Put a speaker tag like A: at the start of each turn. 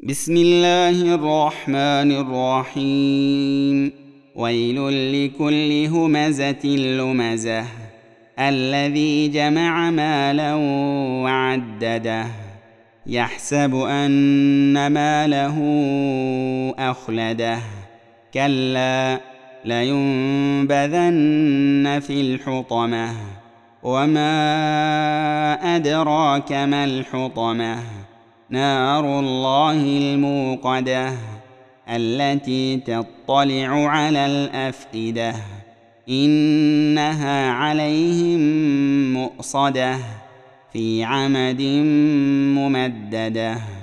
A: بسم الله الرحمن الرحيم. ويل لكل همزة لمزة الذي جمع مالا وعدده يحسب أن ماله أخلده كلا لينبذن في الحطمة وما أدراك ما الحطمة نار الله الموقدة التي تطلع على الأفئدة إنها عليهم مؤصدة في عمد ممددة.